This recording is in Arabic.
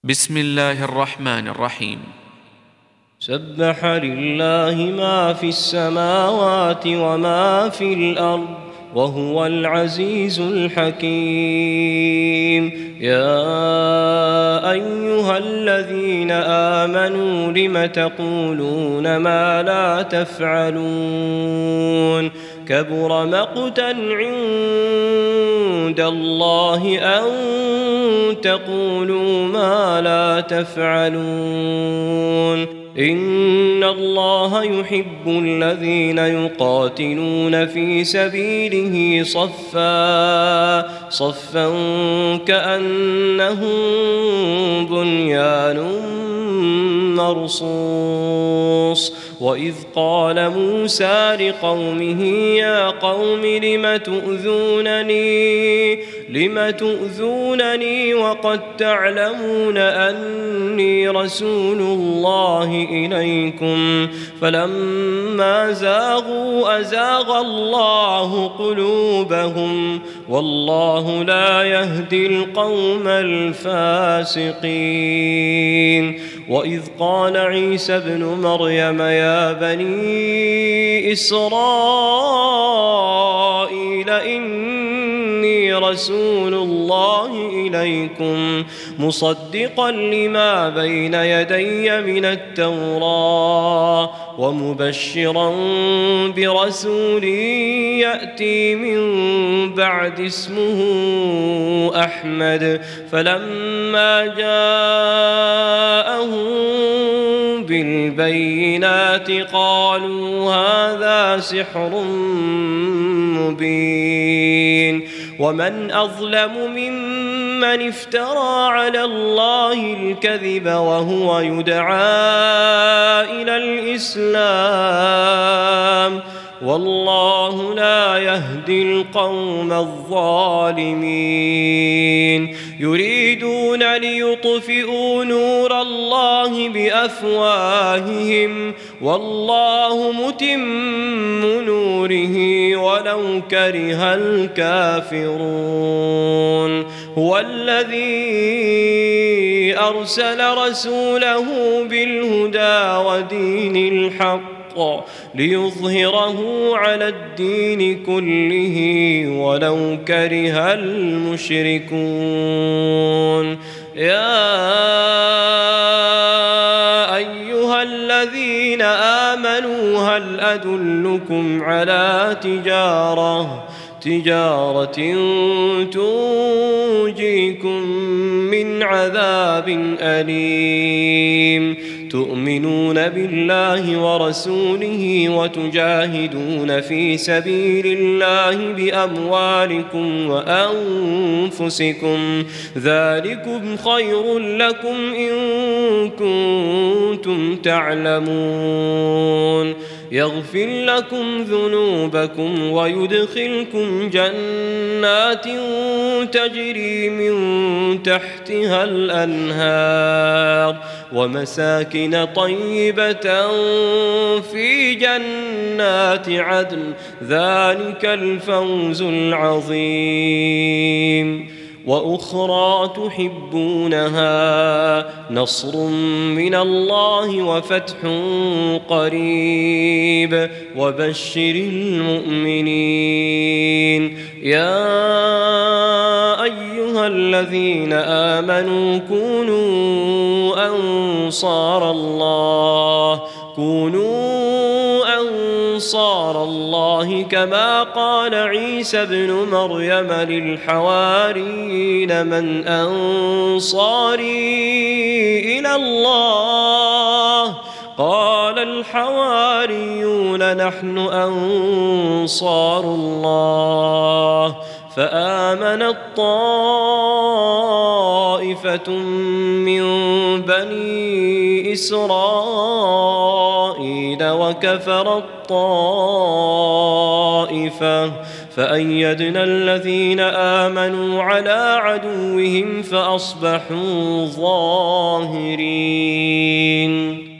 بسم الله الرحمن الرحيم. سبح لله ما في السماوات وما في الأرض وهو العزيز الحكيم. يا أيها الذين آمنوا لم تقولون ما لا تفعلون كبر مقتا عند الله أن تقولوا ما لا تفعلون. إن الله يحب الذين يقاتلون في سبيله صفا كأنهم بنيان مرصوص. وإذ قال موسى لقومه يا قوم لم تؤذونني وقد تعلمون أني رسول الله إليكم فلما زاغوا أزاغ الله قلوبهم والله لا يهدي القوم الفاسقين. وإذ قال عيسى ابن مريم يا بني إسرائيل إني رسول الله إليكم مصدقا لما بين يدي من التوراة ومبشرا برسول يأتي من بعد اسمه أحمد. فلما جاءهم بالبينات قالوا هذا سحر مبين. ومن أظلم ممن افترى على الله الكذب وهو يدعى إلى الإسلام والله لا يهدي القوم الظالمين. يريدون ليطفئوا نور الله بأفواههم والله متم نوره ولو كره الكافرون. هو الذي أرسل رسوله بالهدى ودين الحق ليظهره على الدين كله ولو كره المشركون. يا أيها الذين آمنوا هل أدلكم على تجارة تنجيكم من عذاب أليم تؤمنون بالله ورسوله وتجاهدون في سبيل الله بأموالكم وأنفسكم ذلكم خير لكم إن كنتم تعلمون. يغفر لكم ذنوبكم ويدخلكم جنات تجري من تحتها الأنهار ومساكن طيبة في جنات عدن ذلك الفوز العظيم. وأخرى تحبونها نصر من الله وفتح قريب وبشر المؤمنين. يا أيها الذين آمنوا كونوا أنصار الله كما قال عيسى ابن مريم للحواريين من أنصاري إلى الله قال الحواريون نحن أنصار الله. فآمنت طائفة من بني إسرائيل وكفرت طائفة فأيدنا الذين آمنوا على عدوهم فأصبحوا ظاهرين.